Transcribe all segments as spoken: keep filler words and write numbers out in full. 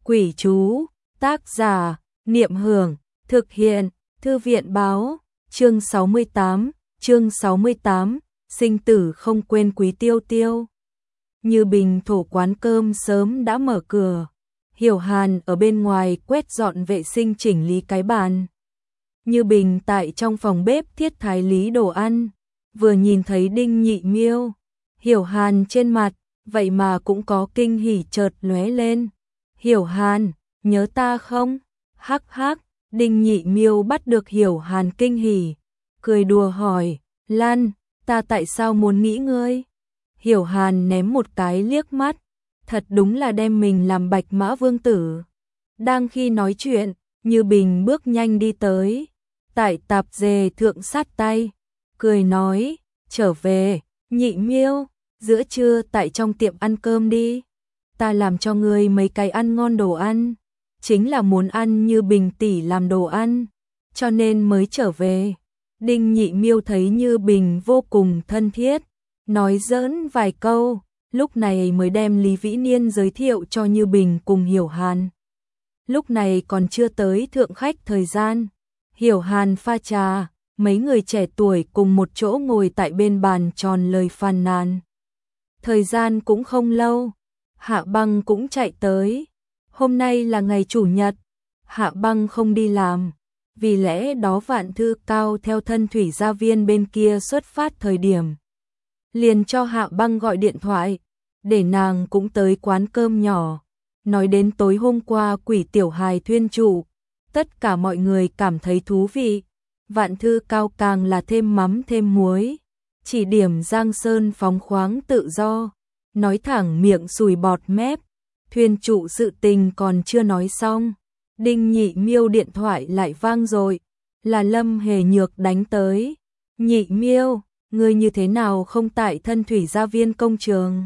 Quỷ chú, tác giả, Niệm Hưởng, thực hiện, Thư viện báo, chương sáu mươi tám, chương sáu mươi tám, sinh tử không quên Quý Tiêu Tiêu. Như Bình thổ quán cơm sớm đã mở cửa, Hiểu Hàn ở bên ngoài quét dọn vệ sinh chỉnh lý cái bàn. Như Bình tại trong phòng bếp thiết thái lý đồ ăn, vừa nhìn thấy Đinh Nhị Miêu, Hiểu Hàn trên mặt, vậy mà cũng có kinh hỉ chợt lóe lên. Hiểu Hàn, nhớ ta không? Hắc hắc, Đinh Nhị Miêu bắt được Hiểu Hàn kinh hỉ, cười đùa hỏi, Lan, ta tại sao muốn nghĩ ngươi? Hiểu Hàn ném một cái liếc mắt, thật đúng là đem mình làm bạch mã vương tử. Đang khi nói chuyện, Như Bình bước nhanh đi tới, tại tạp dề thượng sát tay, cười nói, trở về, Nhị Miêu, giữa trưa tại trong tiệm ăn cơm đi. Ta làm cho ngươi mấy cái ăn ngon đồ ăn, chính là muốn ăn Như Bình tỷ làm đồ ăn, cho nên mới trở về. Đinh Nhị Miêu thấy Như Bình vô cùng thân thiết, nói giỡn vài câu, lúc này mới đem Lý Vĩ Niên giới thiệu cho Như Bình cùng Hiểu Hàn. Lúc này còn chưa tới thượng khách thời gian, Hiểu Hàn pha trà, mấy người trẻ tuổi cùng một chỗ ngồi tại bên bàn tròn lời phàn nàn. Thời gian cũng không lâu, Hạ Băng cũng chạy tới. Hôm nay là ngày chủ nhật, Hạ Băng không đi làm, vì lẽ đó Vạn Thư Cao theo Thân Thủy Gia Viên bên kia xuất phát thời điểm, liền cho Hạ Băng gọi điện thoại, để nàng cũng tới quán cơm nhỏ. Nói đến tối hôm qua Quỷ Tiểu Hài thuyên trụ, tất cả mọi người cảm thấy thú vị. Vạn Thư Cao càng là thêm mắm thêm muối, chỉ điểm Giang Sơn phóng khoáng tự do, nói thẳng miệng sùi bọt mép. Thuyên trụ sự tình còn chưa nói xong, Đinh Nhị Miêu điện thoại lại vang rồi, là Lâm Hề Nhược đánh tới. Nhị Miêu, ngươi như thế nào không tại Thân Thủy Gia Viên công trường?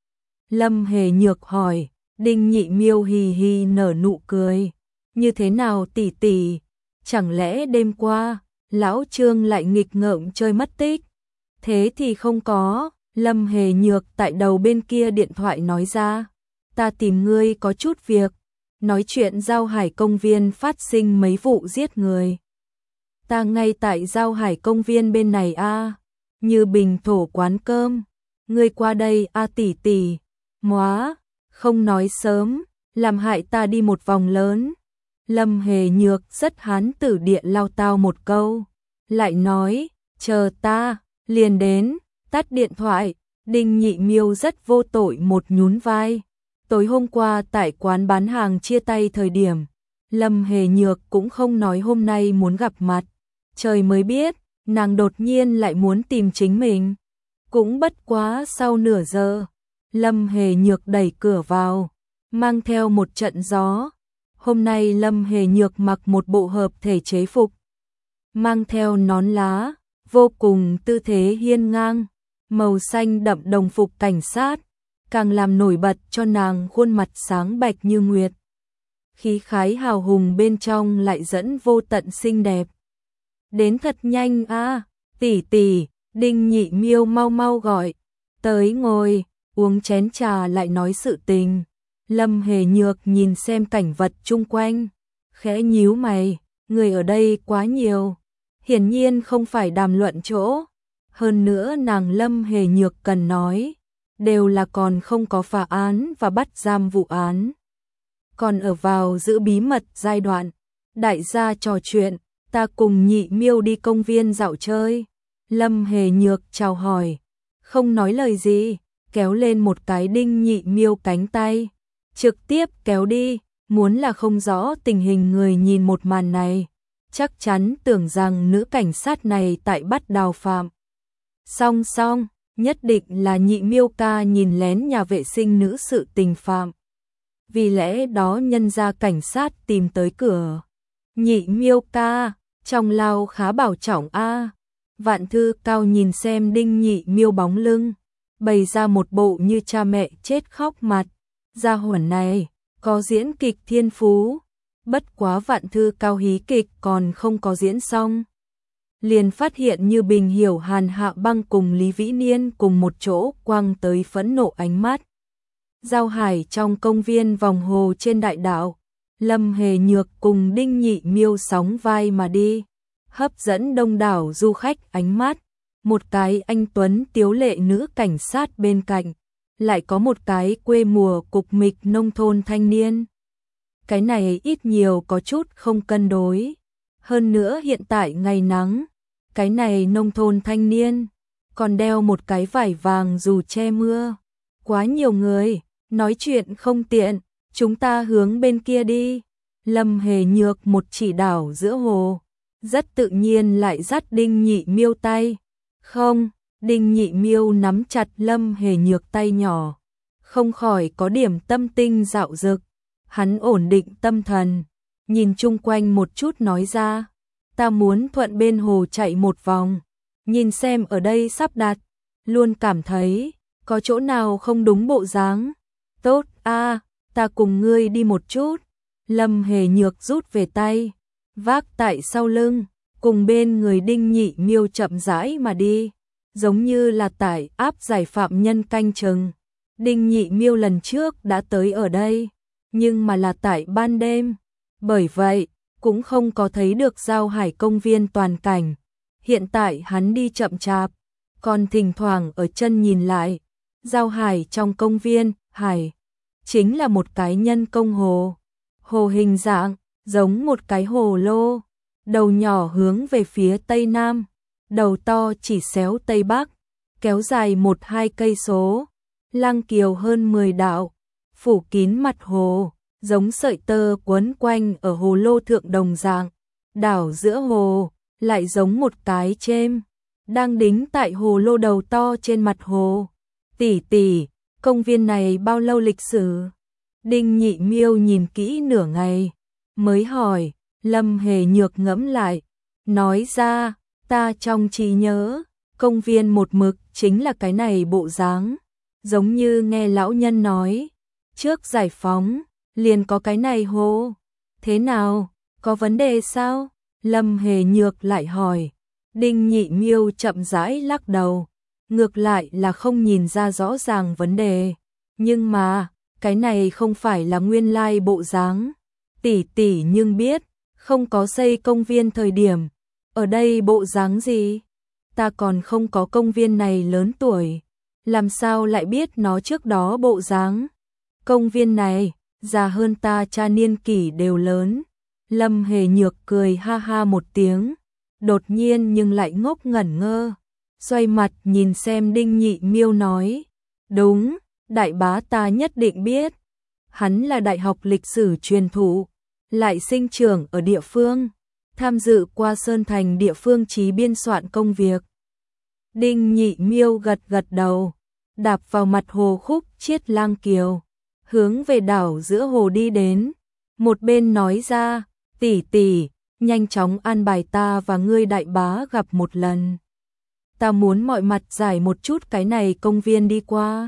Lâm Hề Nhược hỏi. Đinh Nhị Miêu hì hì nở nụ cười, như thế nào tỷ tỷ, chẳng lẽ đêm qua lão Trương lại nghịch ngợm chơi mất tích? Thế thì không có. Lâm Hề Nhược tại đầu bên kia điện thoại nói ra, ta tìm ngươi có chút việc, nói chuyện Giao Hải công viên phát sinh mấy vụ giết người. Ta ngay tại Giao Hải công viên bên này a. À. Như Bình thổ quán cơm, ngươi qua đây a à tỷ tỷ. Móa, không nói sớm, làm hại ta đi một vòng lớn. Lâm Hề Nhược rất hán tử địa lao tao một câu, lại nói, chờ ta, liền đến. Tắt điện thoại, Đinh Nhị Miêu rất vô tội một nhún vai. Tối hôm qua tại quán bán hàng chia tay thời điểm, Lâm Hề Nhược cũng không nói hôm nay muốn gặp mặt. Trời mới biết, nàng đột nhiên lại muốn tìm chính mình. Cũng bất quá sau nửa giờ, Lâm Hề Nhược đẩy cửa vào, mang theo một trận gió. Hôm nay Lâm Hề Nhược mặc một bộ hợp thể chế phục, mang theo nón lá, vô cùng tư thế hiên ngang. Màu xanh đậm đồng phục cảnh sát, càng làm nổi bật cho nàng khuôn mặt sáng bạch như nguyệt. Khí khái hào hùng bên trong lại dẫn vô tận xinh đẹp. Đến thật nhanh a, à, tỷ tỷ, Đinh Nhị Miêu mau mau gọi, tới ngồi, uống chén trà lại nói sự tình. Lâm Hề Nhược nhìn xem cảnh vật chung quanh, khẽ nhíu mày, người ở đây quá nhiều, hiển nhiên không phải đàm luận chỗ. Hơn nữa nàng Lâm Hề Nhược cần nói, đều là còn không có phá án và bắt giam vụ án, còn ở vào giữ bí mật giai đoạn. Đại gia trò chuyện, ta cùng Nhị Miêu đi công viên dạo chơi. Lâm Hề Nhược chào hỏi, không nói lời gì, kéo lên một cái Đinh Nhị Miêu cánh tay, trực tiếp kéo đi. Muốn là không rõ tình hình người nhìn một màn này, chắc chắn tưởng rằng nữ cảnh sát này tại bắt đào phạm. Song song, nhất định là Nhị Miêu ca nhìn lén nhà vệ sinh nữ sự tình phạm. Vì lẽ đó nhân ra cảnh sát tìm tới cửa. Nhị Miêu ca, trong lao khá bảo trọng a. À. Vạn Thư Cao nhìn xem Đinh Nhị Miêu bóng lưng, bày ra một bộ như cha mẹ chết khóc mặt. Gia hỏa này, có diễn kịch thiên phú. Bất quá Vạn Thư Cao hí kịch còn không có diễn xong, liền phát hiện Như Bình, Hiểu Hàn, Hạ Băng cùng Lý Vĩ Niên cùng một chỗ quăng tới phẫn nộ ánh mắt. Giao hải trong công viên vòng hồ trên đại đạo, Lâm Hề Nhược cùng Đinh Nhị Miêu sóng vai mà đi, hấp dẫn đông đảo du khách ánh mắt. Một cái anh tuấn tiếu lệ nữ cảnh sát bên cạnh, lại có một cái quê mùa cục mịch nông thôn thanh niên. Cái này ít nhiều có chút không cân đối. Hơn nữa hiện tại ngày nắng, cái này nông thôn thanh niên còn đeo một cái vải vàng dù che mưa. Quá nhiều người, nói chuyện không tiện, chúng ta hướng bên kia đi. Lâm Hề Nhược một chỉ đảo giữa hồ, rất tự nhiên lại dắt Đinh Nhị Miêu tay. Không, Đinh Nhị Miêu nắm chặt Lâm Hề Nhược tay nhỏ, không khỏi có điểm tâm tinh dạo dực. Hắn ổn định tâm thần, nhìn chung quanh một chút nói ra, ta muốn thuận bên hồ chạy một vòng, nhìn xem ở đây sắp đặt, luôn cảm thấy có chỗ nào không đúng bộ dáng. Tốt a, ta cùng ngươi đi một chút. Lâm Hề Nhược rút về tay, vác tại sau lưng, cùng bên người Đinh Nhị Miêu chậm rãi mà đi, giống như là tải áp giải phạm nhân canh chừng. Đinh Nhị Miêu lần trước đã tới ở đây, nhưng mà là tại ban đêm, bởi vậy cũng không có thấy được giao hải công viên toàn cảnh. Hiện tại hắn đi chậm chạp, còn thỉnh thoảng ở chân nhìn lại. Giao hải trong công viên, hải chính là một cái nhân công hồ. Hồ hình dạng giống một cái hồ lô, đầu nhỏ hướng về phía tây nam, đầu to chỉ xéo tây bắc, kéo dài một hai cây số, lăng kiều hơn mười đạo, phủ kín mặt hồ, giống sợi tơ quấn quanh ở hồ lô thượng đồng dạng. Đảo giữa hồ lại giống một cái chêm đang đính tại hồ lô đầu to trên mặt hồ. Tỷ tỷ, công viên này bao lâu lịch sử? Đinh Nhị Miêu nhìn kỹ nửa ngày, mới hỏi. Lâm Hề Nhược ngẫm lại, nói ra, ta trong trí nhớ, công viên một mực chính là cái này bộ dáng, giống như nghe lão nhân nói, trước giải phóng, liền có cái này hồ. Thế nào, có vấn đề sao? Lâm Hề Nhược lại hỏi. Đinh Nhị Miêu chậm rãi lắc đầu, ngược lại là không nhìn ra rõ ràng vấn đề, nhưng mà, cái này không phải là nguyên lai bộ dáng. Tỷ tỷ nhưng biết, không có xây công viên thời điểm, ở đây bộ dáng gì? Ta còn không có công viên này lớn tuổi, làm sao lại biết nó trước đó bộ dáng? Công viên này, già hơn ta cha niên kỷ đều lớn. Lâm Hề Nhược cười ha ha một tiếng, đột nhiên nhưng lại ngốc ngẩn ngơ, xoay mặt nhìn xem Đinh Nhị Miêu nói, đúng, đại bá ta nhất định biết, hắn là đại học lịch sử truyền thụ, lại sinh trưởng ở địa phương, tham dự qua Sơn Thành địa phương chí biên soạn công việc. Đinh Nhị Miêu gật gật đầu, đạp vào mặt hồ khúc chiết lang kiều, hướng về đảo giữa hồ đi đến, một bên nói ra, tỷ tỷ, nhanh chóng an bài ta và ngươi đại bá gặp một lần. Ta muốn mọi mặt giải một chút cái này công viên đi qua.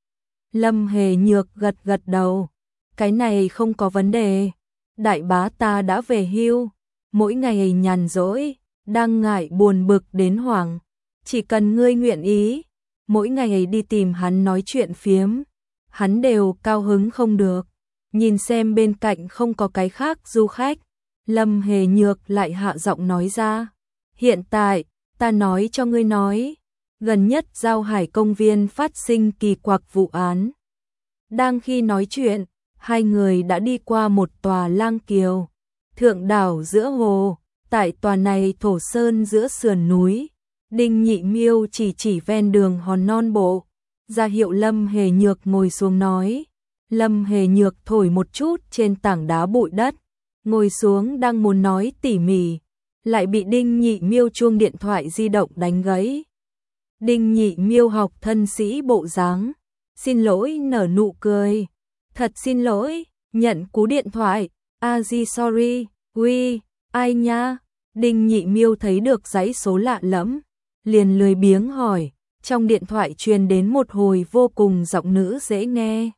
Lâm Hề Nhược gật gật đầu, cái này không có vấn đề. Đại bá ta đã về hưu, mỗi ngày nhàn rỗi, đang ngại buồn bực đến hoảng. Chỉ cần ngươi nguyện ý, mỗi ngày đi tìm hắn nói chuyện phiếm, hắn đều cao hứng không được. Nhìn xem bên cạnh không có cái khác du khách, Lâm Hề Nhược lại hạ giọng nói ra. Hiện tại, ta nói cho ngươi nói, gần nhất giao hải công viên phát sinh kỳ quặc vụ án. Đang khi nói chuyện, hai người đã đi qua một tòa lang kiều, thượng đảo giữa hồ, tại tòa này thổ sơn giữa sườn núi. Đinh Nhị Miêu chỉ chỉ ven đường hòn non bộ, ra hiệu Lâm Hề Nhược ngồi xuống nói. Lâm Hề Nhược thổi một chút trên tảng đá bụi đất, ngồi xuống đang muốn nói tỉ mỉ, lại bị Đinh Nhị Miêu chuông điện thoại di động đánh gãy. Đinh Nhị Miêu học thân sĩ bộ dáng, xin lỗi nở nụ cười, thật xin lỗi, nhận cú điện thoại, a di sorry, uy, ai nha? Đinh Nhị Miêu thấy được dãy số lạ lẫm, liền lười biếng hỏi, trong điện thoại truyền đến một hồi vô cùng giọng nữ dễ nghe,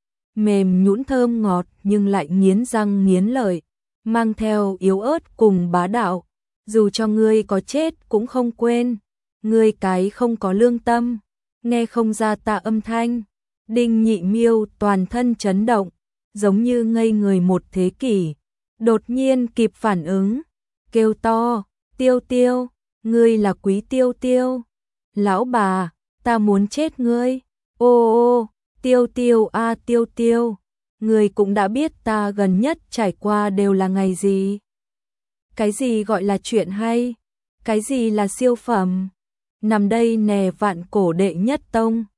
mềm nhũn thơm ngọt nhưng lại nghiến răng nghiến lợi, mang theo yếu ớt cùng bá đạo, dù cho ngươi có chết cũng không quên, ngươi cái không có lương tâm, nghe không ra ta âm thanh, Đinh Nhị Miêu toàn thân chấn động, giống như ngây người một thế kỷ, đột nhiên kịp phản ứng, kêu to, Tiêu Tiêu, ngươi là Quý Tiêu Tiêu. Lão bà, ta muốn chết ngươi. Ô ô, Tiêu Tiêu a Tiêu Tiêu, ngươi cũng đã biết ta gần nhất trải qua đều là ngày gì. Cái gì gọi là chuyện hay, cái gì là siêu phẩm. Nằm đây nè vạn cổ đệ nhất tông,